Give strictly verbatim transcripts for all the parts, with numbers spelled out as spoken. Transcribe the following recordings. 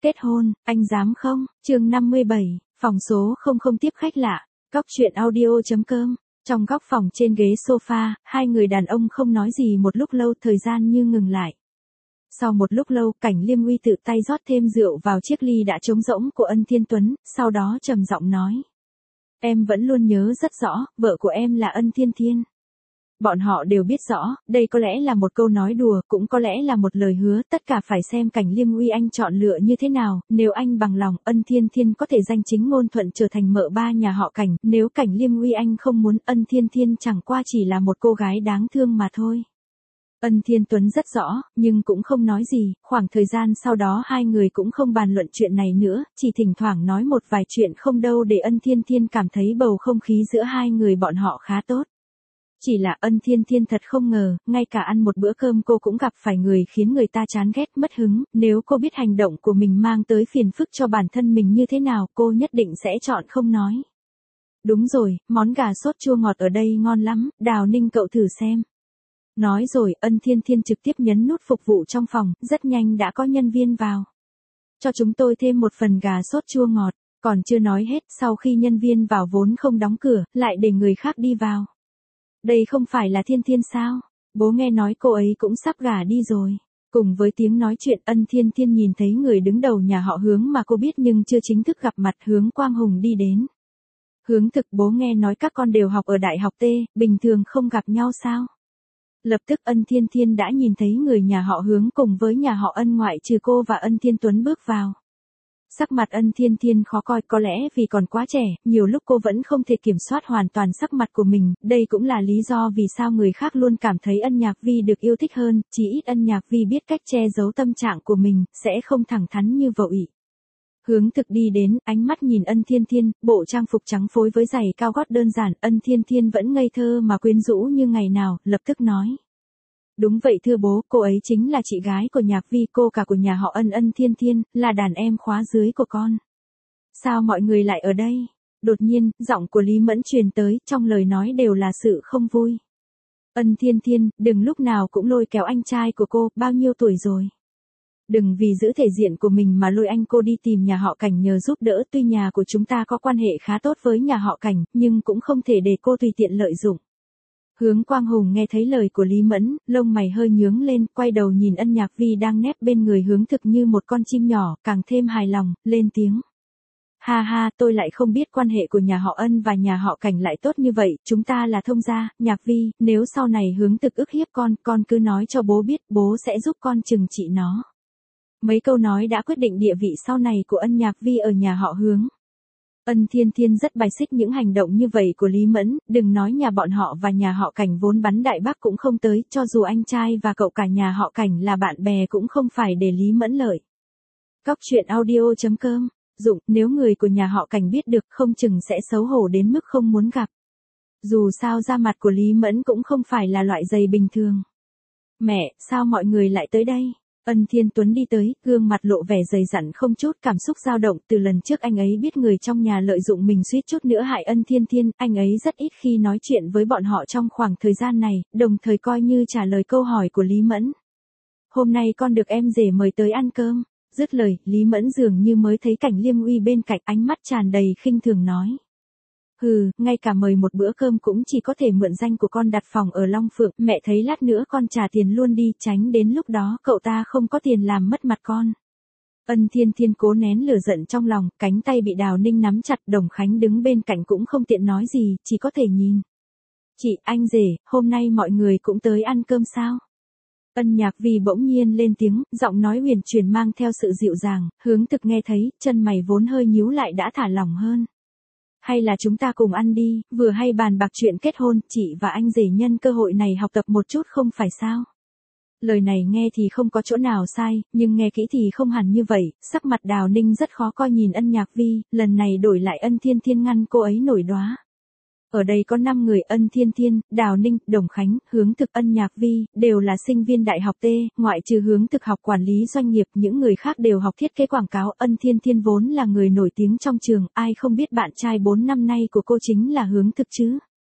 Kết hôn, anh dám không? Chương năm mươi bảy, phòng số không không tiếp khách lạ. Góc truyện audio chấm com. Trong góc phòng trên ghế sofa, hai người đàn ông không nói gì một lúc lâu, thời gian như ngừng lại. Sau một lúc lâu, Cảnh Liêm Uy tự tay rót thêm rượu vào chiếc ly đã trống rỗng của Ân Thiên Tuấn, sau đó trầm giọng nói. Em vẫn luôn nhớ rất rõ, vợ của em là Ân Thiên Thiên. Bọn họ đều biết rõ, đây có lẽ là một câu nói đùa, cũng có lẽ là một lời hứa, tất cả phải xem Cảnh Liêm Uy anh chọn lựa như thế nào, nếu anh bằng lòng, Ân Thiên Thiên có thể danh chính ngôn thuận trở thành mợ ba nhà họ Cảnh, nếu Cảnh Liêm Uy anh không muốn, Ân Thiên Thiên chẳng qua chỉ là một cô gái đáng thương mà thôi. Ân Thiên Tuấn rất rõ, nhưng cũng không nói gì, khoảng thời gian sau đó hai người cũng không bàn luận chuyện này nữa, chỉ thỉnh thoảng nói một vài chuyện không đâu để Ân Thiên Thiên cảm thấy bầu không khí giữa hai người bọn họ khá tốt. Chỉ là Ân Thiên Thiên thật không ngờ, ngay cả ăn một bữa cơm cô cũng gặp phải người khiến người ta chán ghét mất hứng, nếu cô biết hành động của mình mang tới phiền phức cho bản thân mình như thế nào, cô nhất định sẽ chọn không nói. Đúng rồi, món gà sốt chua ngọt ở đây ngon lắm, Đào Ninh cậu thử xem. Nói rồi, Ân Thiên Thiên trực tiếp nhấn nút phục vụ trong phòng, rất nhanh đã có nhân viên vào. Cho chúng tôi thêm một phần gà sốt chua ngọt, còn chưa nói hết, sau khi nhân viên vào vốn không đóng cửa, lại để người khác đi vào. Đây không phải là Thiên Thiên sao? Bố nghe nói cô ấy cũng sắp gả đi rồi. Cùng với tiếng nói chuyện, Ân Thiên Thiên nhìn thấy người đứng đầu nhà họ Hướng mà cô biết nhưng chưa chính thức gặp mặt, Hướng Quang Hùng đi đến. Hướng Thực, bố nghe nói các con đều học ở Đại học T, bình thường không gặp nhau sao? Lập tức Ân Thiên Thiên đã nhìn thấy người nhà họ Hướng cùng với nhà họ Ân ngoại trừ cô và Ân Thiên Tuấn bước vào. Sắc mặt Ân Thiên Thiên khó coi, có lẽ vì còn quá trẻ, nhiều lúc cô vẫn không thể kiểm soát hoàn toàn sắc mặt của mình, đây cũng là lý do vì sao người khác luôn cảm thấy Ân Nhạc Vi được yêu thích hơn, chỉ ít Ân Nhạc Vi biết cách che giấu tâm trạng của mình, sẽ không thẳng thắn như vội. Hướng Thực đi đến, ánh mắt nhìn Ân Thiên Thiên, bộ trang phục trắng phối với giày cao gót đơn giản, Ân Thiên Thiên vẫn ngây thơ mà quyến rũ như ngày nào, lập tức nói. Đúng vậy thưa bố, cô ấy chính là chị gái của Nhạc Vi, cô cả của nhà họ Ân. Ân Thiên Thiên, là đàn em khóa dưới của con. Sao mọi người lại ở đây? Đột nhiên, giọng của Lý Mẫn truyền tới, trong lời nói đều là sự không vui. Ân Thiên Thiên, đừng lúc nào cũng lôi kéo anh trai của cô, bao nhiêu tuổi rồi? Đừng vì giữ thể diện của mình mà lôi anh cô đi tìm nhà họ Cảnh nhờ giúp đỡ, tuy nhà của chúng ta có quan hệ khá tốt với nhà họ Cảnh, nhưng cũng không thể để cô tùy tiện lợi dụng. Hướng Quang Hùng nghe thấy lời của Lý Mẫn, lông mày hơi nhướng lên, quay đầu nhìn Ân Nhạc Vi đang nép bên người Hướng Thực như một con chim nhỏ, càng thêm hài lòng, lên tiếng. Ha ha, tôi lại không biết quan hệ của nhà họ Ân và nhà họ Cảnh lại tốt như vậy, chúng ta là thông gia. Nhạc Vi, nếu sau này Hướng Thực ức hiếp con, con cứ nói cho bố biết, bố sẽ giúp con trừng trị nó. Mấy câu nói đã quyết định địa vị sau này của Ân Nhạc Vi ở nhà họ Hướng. Ân Thiên Thiên rất bài xích những hành động như vậy của Lý Mẫn, đừng nói nhà bọn họ và nhà họ Cảnh vốn bắn Đại Bác cũng không tới, cho dù anh trai và cậu cả nhà họ Cảnh là bạn bè cũng không phải để Lý Mẫn lợi. Góc truyện audio chấm com. Dụng, nếu người của nhà họ Cảnh biết được không chừng sẽ xấu hổ đến mức không muốn gặp. Dù sao da mặt của Lý Mẫn cũng không phải là loại dày bình thường. Mẹ, sao mọi người lại tới đây? Ân Thiên Tuấn đi tới, gương mặt lộ vẻ dày dặn không chút cảm xúc dao động, từ lần trước anh ấy biết người trong nhà lợi dụng mình suýt chút nữa hại Ân Thiên Thiên, anh ấy rất ít khi nói chuyện với bọn họ trong khoảng thời gian này, đồng thời coi như trả lời câu hỏi của Lý Mẫn. Hôm nay con được em rể mời tới ăn cơm. Dứt lời, Lý Mẫn dường như mới thấy Cảnh Liêm Uy bên cạnh, ánh mắt tràn đầy khinh thường nói. Hừ, ngay cả mời một bữa cơm cũng chỉ có thể mượn danh của con đặt phòng ở Long Phượng, mẹ thấy lát nữa con trả tiền luôn đi, tránh đến lúc đó cậu ta không có tiền làm mất mặt con. Ân Thiên Thiên cố nén lửa giận trong lòng, cánh tay bị Đào Ninh nắm chặt, Đồng Khánh đứng bên cạnh cũng không tiện nói gì, chỉ có thể nhìn. Chị, anh rể, hôm nay mọi người cũng tới ăn cơm sao? Ân Nhạc Vi bỗng nhiên lên tiếng, giọng nói huyền truyền mang theo sự dịu dàng, Hướng Thực nghe thấy, chân mày vốn hơi nhíu lại đã thả lỏng hơn. Hay là chúng ta cùng ăn đi, vừa hay bàn bạc chuyện kết hôn, chị và anh rể nhân cơ hội này học tập một chút không phải sao? Lời này nghe thì không có chỗ nào sai, nhưng nghe kỹ thì không hẳn như vậy, sắc mặt Đào Ninh rất khó coi nhìn Ân Nhạc Vi, lần này đổi lại Ân Thiên Thiên ngăn cô ấy nổi đóa. Ở đây có năm người, Ân Thiên Thiên, Đào Ninh, Đồng Khánh, Hướng Thực, Ân Nhạc Vi, đều là sinh viên Đại học T, ngoại trừ Hướng Thực học quản lý doanh nghiệp, những người khác đều học thiết kế quảng cáo. Ân Thiên Thiên vốn là người nổi tiếng trong trường, ai không biết bạn trai bốn năm nay của cô chính là Hướng Thực chứ.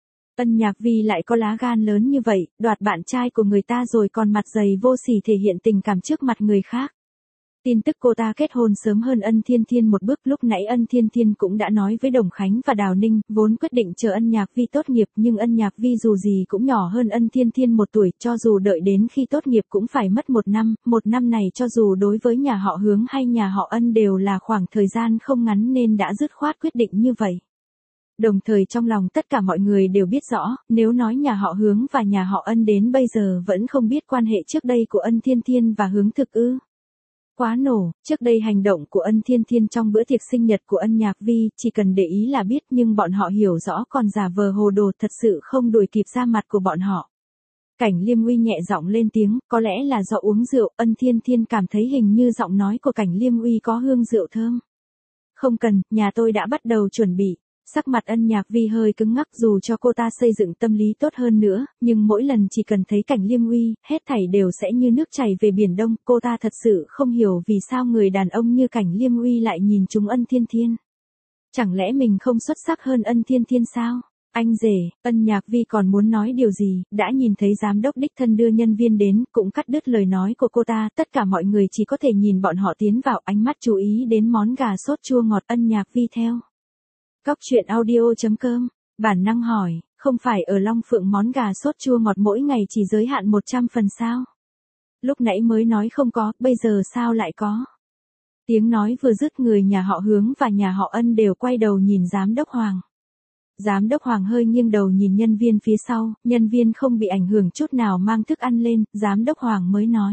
Ân Nhạc Vi lại có lá gan lớn như vậy, đoạt bạn trai của người ta rồi còn mặt dày vô sỉ thể hiện tình cảm trước mặt người khác. Tin tức cô ta kết hôn sớm hơn Ân Thiên Thiên một bước, lúc nãy Ân Thiên Thiên cũng đã nói với Đồng Khánh và Đào Ninh, vốn quyết định chờ Ân Nhạc Vi tốt nghiệp, nhưng Ân Nhạc Vi dù gì cũng nhỏ hơn Ân Thiên Thiên một tuổi, cho dù đợi đến khi tốt nghiệp cũng phải mất một năm, một năm này cho dù đối với nhà họ Hướng hay nhà họ Ân đều là khoảng thời gian không ngắn nên đã dứt khoát quyết định như vậy. Đồng thời trong lòng tất cả mọi người đều biết rõ, nếu nói nhà họ Hướng và nhà họ Ân đến bây giờ vẫn không biết quan hệ trước đây của Ân Thiên Thiên và Hướng Thực ư. Quá nổ, trước đây hành động của Ân Thiên Thiên trong bữa tiệc sinh nhật của Ân Nhạc Vi, chỉ cần để ý là biết, nhưng bọn họ hiểu rõ còn giả vờ hồ đồ thật sự không đuổi kịp ra mặt của bọn họ. Cảnh Liêm Uy nhẹ giọng lên tiếng, có lẽ là do uống rượu, Ân Thiên Thiên cảm thấy hình như giọng nói của Cảnh Liêm Uy có hương rượu thơm. Không cần, nhà tôi đã bắt đầu chuẩn bị. Sắc mặt Ân Nhạc Vi hơi cứng ngắc, dù cho cô ta xây dựng tâm lý tốt hơn nữa, nhưng mỗi lần chỉ cần thấy Cảnh Liêm Uy, hết thảy đều sẽ như nước chảy về biển đông, cô ta thật sự không hiểu vì sao người đàn ông như Cảnh Liêm Uy lại nhìn trúng Ân Thiên Thiên. Chẳng lẽ mình không xuất sắc hơn Ân Thiên Thiên sao? Anh rể, Ân Nhạc Vi còn muốn nói điều gì, đã nhìn thấy giám đốc đích thân đưa nhân viên đến, cũng cắt đứt lời nói của cô ta, tất cả mọi người chỉ có thể nhìn bọn họ tiến vào, ánh mắt chú ý đến món gà sốt chua ngọt. Ân Nhạc Vi theo Cóc truyện audio chấm com, bản năng hỏi, không phải ở Long Phượng món gà sốt chua ngọt mỗi ngày chỉ giới hạn một trăm phần sao? Lúc nãy mới nói không có, bây giờ sao lại có? Tiếng nói vừa dứt, người nhà họ Hướng và nhà họ Ân đều quay đầu nhìn giám đốc Hoàng. Giám đốc Hoàng hơi nghiêng đầu nhìn nhân viên phía sau, nhân viên không bị ảnh hưởng chút nào mang thức ăn lên, giám đốc Hoàng mới nói.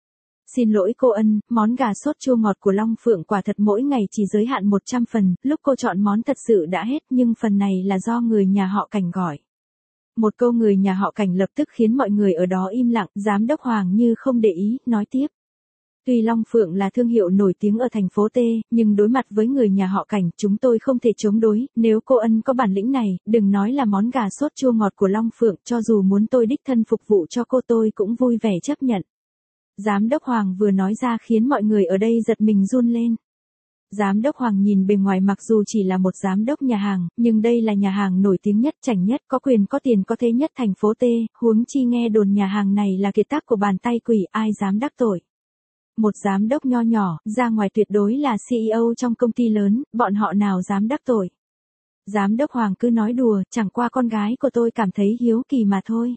Xin lỗi cô Ân, món gà sốt chua ngọt của Long Phượng quả thật mỗi ngày chỉ giới hạn một trăm phần, lúc cô chọn món thật sự đã hết, nhưng phần này là do người nhà họ Cảnh gọi. Một câu người nhà họ Cảnh lập tức khiến mọi người ở đó im lặng, giám đốc Hoàng như không để ý, nói tiếp. Tuy Long Phượng là thương hiệu nổi tiếng ở thành phố T, nhưng đối mặt với người nhà họ Cảnh chúng tôi không thể chống đối, nếu cô Ân có bản lĩnh này, đừng nói là món gà sốt chua ngọt của Long Phượng, cho dù muốn tôi đích thân phục vụ cho cô tôi cũng vui vẻ chấp nhận. Giám đốc Hoàng vừa nói ra khiến mọi người ở đây giật mình run lên. Giám đốc Hoàng nhìn bề ngoài mặc dù chỉ là một giám đốc nhà hàng, nhưng đây là nhà hàng nổi tiếng nhất, chảnh nhất, có quyền có tiền có thế nhất thành phố T, huống chi nghe đồn nhà hàng này là kiệt tác của bàn tay quỷ, ai dám đắc tội. Một giám đốc nho nhỏ, ra ngoài tuyệt đối là xê e ô trong công ty lớn, bọn họ nào dám đắc tội. Giám đốc Hoàng cứ nói đùa, chẳng qua con gái của tôi cảm thấy hiếu kỳ mà thôi.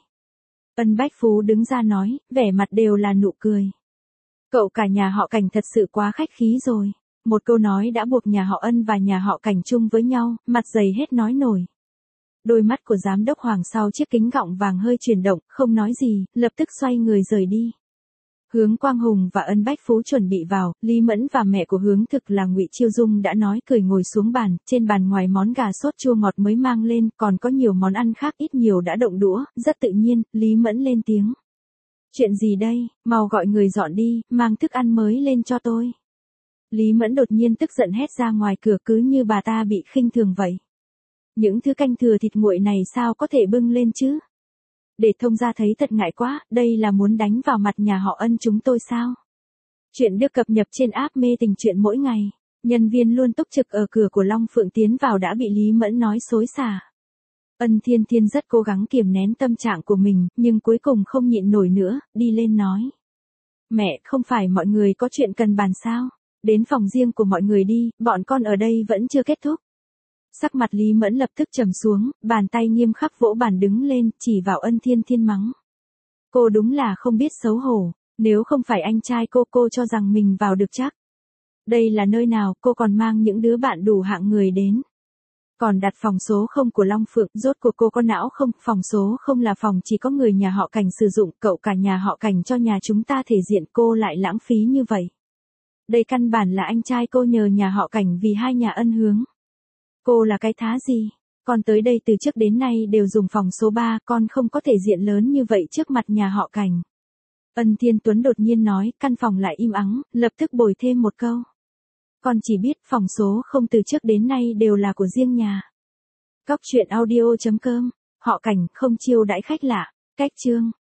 Ân Bách Phú đứng ra nói, vẻ mặt đều là nụ cười. Cậu cả nhà họ Cảnh thật sự quá khách khí rồi. Một câu nói đã buộc nhà họ Ân và nhà họ Cảnh chung với nhau, mặt dày hết nói nổi. Đôi mắt của giám đốc Hoàng sau chiếc kính gọng vàng hơi chuyển động, không nói gì, lập tức xoay người rời đi. Hướng Quang Hùng và Ân Bách Phú chuẩn bị vào, Lý Mẫn và mẹ của Hướng Thực là Ngụy Chiêu Dung đã nói cười ngồi xuống bàn, trên bàn ngoài món gà sốt chua ngọt mới mang lên, còn có nhiều món ăn khác ít nhiều đã động đũa, rất tự nhiên, Lý Mẫn lên tiếng. Chuyện gì đây, mau gọi người dọn đi, mang thức ăn mới lên cho tôi. Lý Mẫn đột nhiên tức giận hét ra ngoài cửa, cứ như bà ta bị khinh thường vậy. Những thứ canh thừa thịt nguội này sao có thể bưng lên chứ? Để thông gia thấy thật ngại quá, đây là muốn đánh vào mặt nhà họ Ân chúng tôi sao? Chuyện được cập nhật trên app Mê Tình Chuyện mỗi ngày. Nhân viên luôn túc trực ở cửa của Long Phượng tiến vào đã bị Lý Mẫn nói xối xả. Ân Thiên Thiên rất cố gắng kiềm nén tâm trạng của mình, nhưng cuối cùng không nhịn nổi nữa, đi lên nói. Mẹ, không phải mọi người có chuyện cần bàn sao? Đến phòng riêng của mọi người đi, bọn con ở đây vẫn chưa kết thúc. Sắc mặt Lý Mẫn lập tức trầm xuống, bàn tay nghiêm khắc vỗ bàn đứng lên, chỉ vào Ân Thiên Thiên mắng. Cô đúng là không biết xấu hổ, nếu không phải anh trai cô, cô cho rằng mình vào được chắc. Đây là nơi nào, cô còn mang những đứa bạn đủ hạng người đến. Còn đặt phòng số không của Long Phượng, rốt cuộc cô có não không, phòng số không là phòng chỉ có người nhà họ Cảnh sử dụng, cậu cả nhà họ Cảnh cho nhà chúng ta thể diện, cô lại lãng phí như vậy. Đây căn bản là anh trai cô nhờ nhà họ Cảnh vì hai nhà Ân Hướng. Cô là cái thá gì? Con tới đây từ trước đến nay đều dùng phòng số ba, con không có thể diện lớn như vậy trước mặt nhà họ Cảnh. Ân Thiên Tuấn đột nhiên nói, căn phòng lại im ắng, lập tức bồi thêm một câu. Con chỉ biết phòng số không từ trước đến nay đều là của riêng nhà. Cóc truyện audio chấm com, họ Cảnh không chiêu đãi khách lạ, cách chương.